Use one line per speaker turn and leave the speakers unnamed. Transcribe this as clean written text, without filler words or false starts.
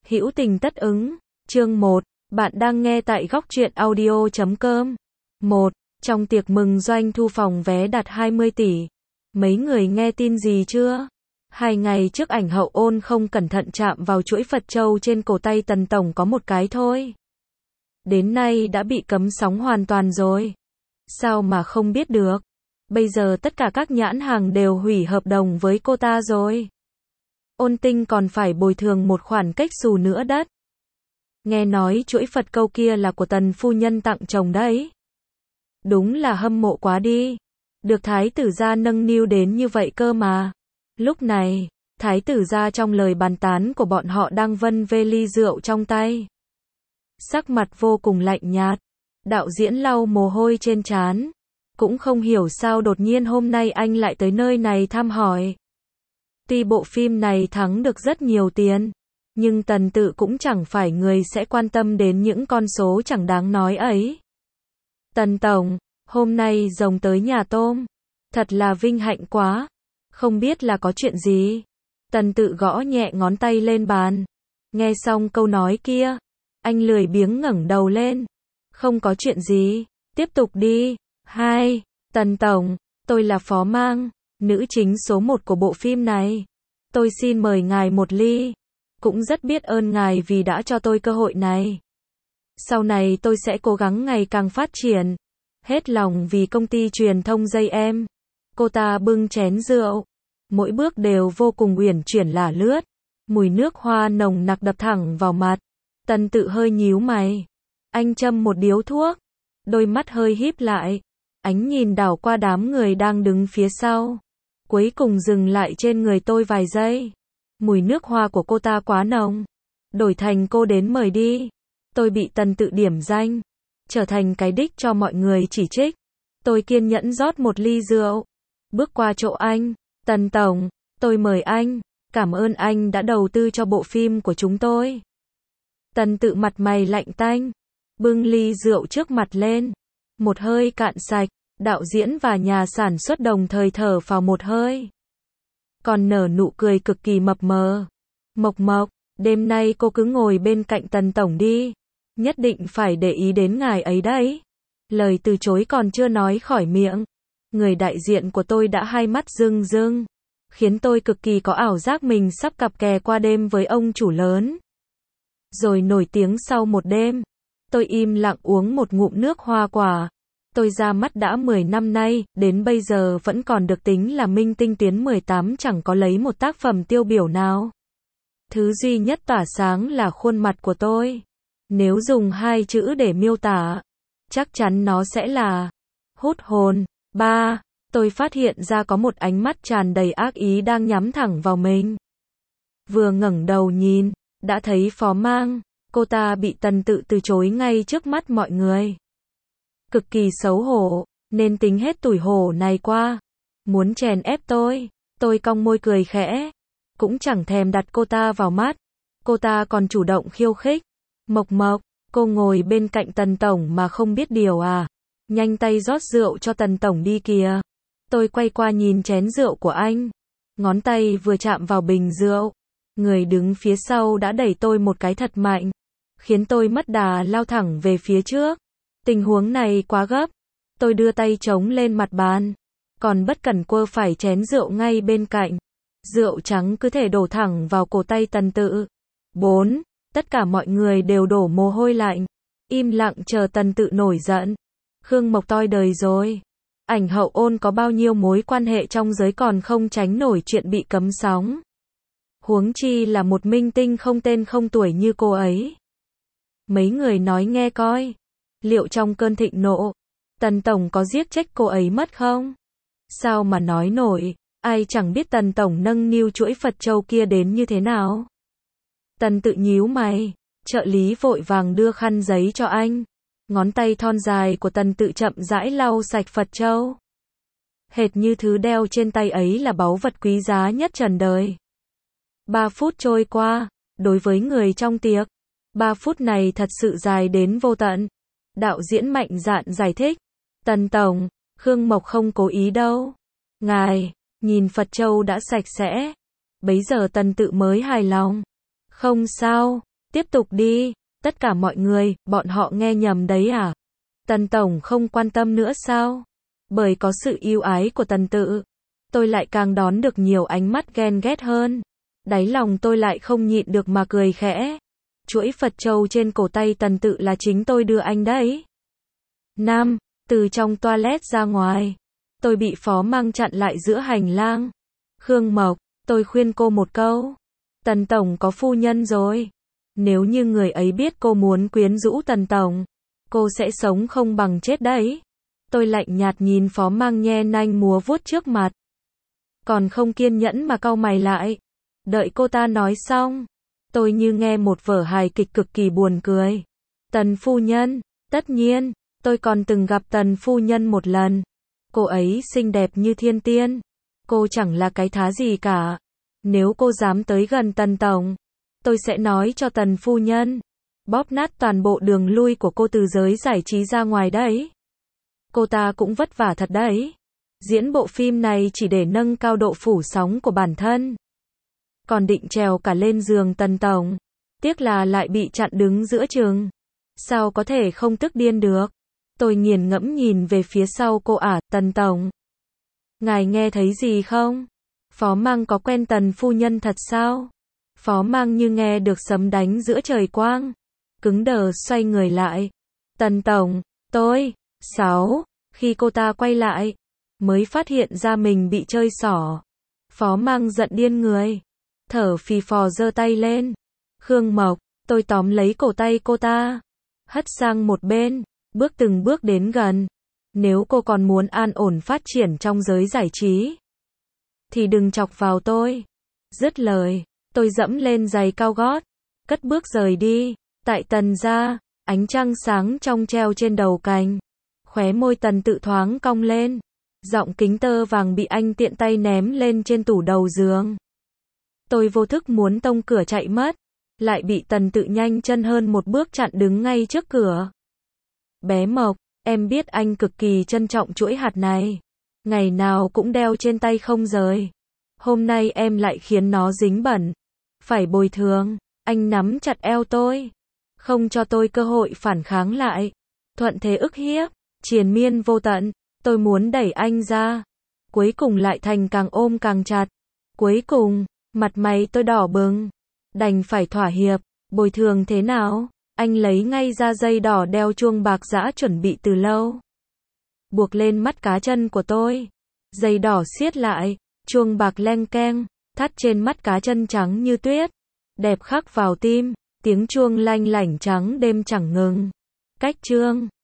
Hữu tình tất ứng. Chương 1. Bạn đang nghe tại góc truyện audio.com. 1. Trong tiệc mừng doanh thu phòng vé đạt 20 tỷ. Mấy người nghe tin gì chưa? 2 ngày trước ảnh hậu ôn không cẩn thận chạm vào chuỗi Phật châu trên cổ tay Tần Tổng có một cái thôi. Đến nay đã bị cấm sóng hoàn toàn rồi. Sao mà không biết được? Bây giờ tất cả các nhãn hàng đều hủy hợp đồng với cô ta rồi. Ôn Tinh còn phải bồi thường một khoản cách xù nữa đất. Nghe nói chuỗi Phật câu kia là của Tần phu nhân tặng chồng đấy. Đúng là hâm mộ quá đi. Được thái tử gia nâng niu đến như vậy cơ mà. Lúc này, thái tử gia trong lời bàn tán của bọn họ đang vân vê ly rượu trong tay. Sắc mặt vô cùng lạnh nhạt. Đạo diễn lau mồ hôi trên trán. Cũng không hiểu sao đột nhiên hôm nay anh lại tới nơi này thăm hỏi. Tuy bộ phim này thắng được rất nhiều tiền, nhưng Tần Tự cũng chẳng phải người sẽ quan tâm đến những con số chẳng đáng nói ấy. Tần Tổng, hôm nay rồng tới nhà tôm. Thật là vinh hạnh quá. Không biết là có chuyện gì. Tần Tự gõ nhẹ ngón tay lên bàn. Nghe xong câu nói kia, anh lười biếng ngẩng đầu lên. Không có chuyện gì, tiếp tục đi. 2. Tần Tổng, tôi là Phó Mang, nữ chính số 1 của bộ phim này. Tôi xin mời ngài một ly. Cũng rất biết ơn ngài vì đã cho tôi cơ hội này. Sau này tôi sẽ cố gắng ngày càng phát triển. Hết lòng vì công ty truyền thông dây em. Cô ta bưng chén rượu. Mỗi bước đều vô cùng uyển chuyển lả lướt. Mùi nước hoa nồng nặc đập thẳng vào mặt. Tần Tự hơi nhíu mày. Anh châm một điếu thuốc. Đôi mắt hơi híp lại. Ánh nhìn đảo qua đám người đang đứng phía sau. Cuối cùng dừng lại trên người tôi vài giây. Mùi nước hoa của cô ta quá nồng. Đổi thành cô đến mời đi. Tôi bị Tần Tự điểm danh. Trở thành cái đích cho mọi người chỉ trích. Tôi kiên nhẫn rót một ly rượu. Bước qua chỗ anh. Tần Tổng, tôi mời anh. Cảm ơn anh đã đầu tư cho bộ phim của chúng tôi. Tần Tự mặt mày lạnh tanh. Bưng ly rượu trước mặt lên. Một hơi cạn sạch. Đạo diễn và nhà sản xuất đồng thời thở phào một hơi. Còn nở nụ cười cực kỳ mập mờ. Mộc Mộc, đêm nay cô cứ ngồi bên cạnh Tần Tổng đi. Nhất định phải để ý đến ngài ấy đấy. Lời từ chối còn chưa nói khỏi miệng. Người đại diện của tôi đã hai mắt rưng rưng. Khiến tôi cực kỳ có ảo giác mình sắp cặp kè qua đêm với ông chủ lớn. Rồi nổi tiếng sau một đêm. Tôi im lặng uống một ngụm nước hoa quả. Tôi ra mắt đã 10 năm nay, đến bây giờ vẫn còn được tính là minh tinh tuyến 18 chẳng có lấy một tác phẩm tiêu biểu nào. Thứ duy nhất tỏa sáng là khuôn mặt của tôi. Nếu dùng 2 chữ để miêu tả, chắc chắn nó sẽ là hút hồn. 3. Tôi phát hiện ra có một ánh mắt tràn đầy ác ý đang nhắm thẳng vào mình. Vừa ngẩng đầu nhìn, đã thấy Phó Mang, cô ta bị Tần Tự từ chối ngay trước mắt mọi người. Cực kỳ xấu hổ, nên tính hết tủi hổ này qua. Muốn chèn ép tôi cong môi cười khẽ. Cũng chẳng thèm đặt cô ta vào mắt. Cô ta còn chủ động khiêu khích. Mộc Mộc, cô ngồi bên cạnh Tần Tổng mà không biết điều à? Nhanh tay rót rượu cho Tần Tổng đi kìa. Tôi quay qua nhìn chén rượu của anh. Ngón tay vừa chạm vào bình rượu. Người đứng phía sau đã đẩy tôi một cái thật mạnh. Khiến tôi mất đà lao thẳng về phía trước. Tình huống này quá gấp. Tôi đưa tay chống lên mặt bàn. Còn bất cẩn quơ phải chén rượu ngay bên cạnh. Rượu trắng cứ thể đổ thẳng vào cổ tay Tần Tự. 4. Tất cả mọi người đều đổ mồ hôi lạnh. Im lặng chờ Tần Tự nổi giận. Khương Mộc toi đời rồi. Ảnh hậu ôn có bao nhiêu mối quan hệ trong giới còn không tránh nổi chuyện bị cấm sóng. Huống chi là một minh tinh không tên không tuổi như cô ấy. Mấy người nói nghe coi. Liệu trong cơn thịnh nộ, Tần Tổng có giết chết cô ấy mất không? Sao mà nói nổi, ai chẳng biết Tần Tổng nâng niu chuỗi Phật châu kia đến như thế nào. Tần Tự nhíu mày, trợ lý vội vàng đưa khăn giấy cho anh. Ngón tay thon dài của Tần Tự chậm rãi lau sạch Phật châu. Hệt như thứ đeo trên tay ấy là báu vật quý giá nhất trần đời. 3 phút trôi qua, đối với người trong tiệc, 3 phút này thật sự dài đến vô tận. Đạo diễn mạnh dạn giải thích. Tần Tổng, Khương Mộc không cố ý đâu. Ngài, nhìn Phật châu đã sạch sẽ. Bấy giờ Tần Tự mới hài lòng. Không sao, Tiếp tục đi. Tất cả mọi người, bọn họ nghe nhầm đấy à? Tần tổng không quan tâm nữa sao? Bởi có sự ưu ái của Tần Tự, tôi lại càng đón được nhiều ánh mắt ghen ghét hơn. Đáy lòng tôi lại không nhịn được mà cười khẽ. Chuỗi Phật châu trên cổ tay Tần Tự là chính tôi đưa anh đấy. Nam, từ trong toilet ra ngoài, tôi bị Phó Mang chặn lại giữa hành lang. Khương Mộc, tôi khuyên cô một câu. Tần tổng có phu nhân rồi. Nếu như người ấy biết cô muốn quyến rũ Tần tổng, cô sẽ sống không bằng chết đấy. Tôi lạnh nhạt nhìn Phó Mang nhe nanh múa vuốt trước mặt. Còn không kiên nhẫn mà cau mày lại. Đợi cô ta nói xong, tôi như nghe một vở hài kịch cực kỳ buồn cười. Tần phu nhân, tất nhiên, tôi còn từng gặp Tần phu nhân một lần. Cô ấy xinh đẹp như thiên tiên. Cô chẳng là cái thá gì cả. Nếu cô dám tới gần Tần tổng, tôi sẽ nói cho Tần phu nhân bóp nát toàn bộ đường lui của cô từ giới giải trí ra ngoài đấy. Cô ta cũng vất vả thật đấy. Diễn bộ phim này chỉ để nâng cao độ phủ sóng của bản thân. Còn định trèo cả lên giường Tần tổng. Tiếc là lại bị chặn đứng giữa chừng. Sao có thể không tức điên được? Tôi nghiền ngẫm nhìn về phía sau cô ả, Tần tổng. Ngài nghe thấy gì không? Phó Mang có quen Tần phu nhân thật sao? Phó Mang như nghe được sấm đánh giữa trời quang. Cứng đờ xoay người lại. Tần tổng, tôi. 6. Khi cô ta quay lại, mới phát hiện ra mình bị chơi xỏ. Phó Mang giận điên người. Thở phì phò giơ tay lên. Khương Mộc, tôi tóm lấy cổ tay cô ta. Hất sang một bên, bước từng bước đến gần. Nếu cô còn muốn an ổn phát triển trong giới giải trí, thì đừng chọc vào tôi. Dứt lời, tôi dẫm lên giày cao gót, cất bước rời đi. Tại Tần gia, ánh trăng sáng trong treo trên đầu cành. Khóe môi Tần Tự thoáng cong lên. Giọng kính tơ vàng bị anh tiện tay ném lên trên tủ đầu giường. Tôi vô thức muốn tông cửa chạy mất, lại bị Tần Tự nhanh chân hơn một bước chặn đứng ngay trước cửa. Bé Mộc, em biết anh cực kỳ trân trọng chuỗi hạt này. Ngày nào cũng đeo trên tay không rời. Hôm nay em lại khiến nó dính bẩn. Phải bồi thường. Anh nắm chặt eo tôi, không cho tôi cơ hội phản kháng lại. Thuận thế ức hiếp, triền miên vô tận. Tôi muốn đẩy anh ra. Cuối cùng lại thành càng ôm càng chặt. Cuối cùng, mặt mày tôi đỏ bừng. Đành phải thỏa hiệp. Bồi thường thế nào? Anh lấy ngay ra dây đỏ đeo chuông bạc giã chuẩn bị từ lâu. Buộc lên mắt cá chân của tôi. Dây đỏ siết lại, chuông bạc leng keng, thắt trên mắt cá chân trắng như tuyết. Đẹp khắc vào tim, tiếng chuông lanh lảnh trắng đêm chẳng ngừng. Cách chương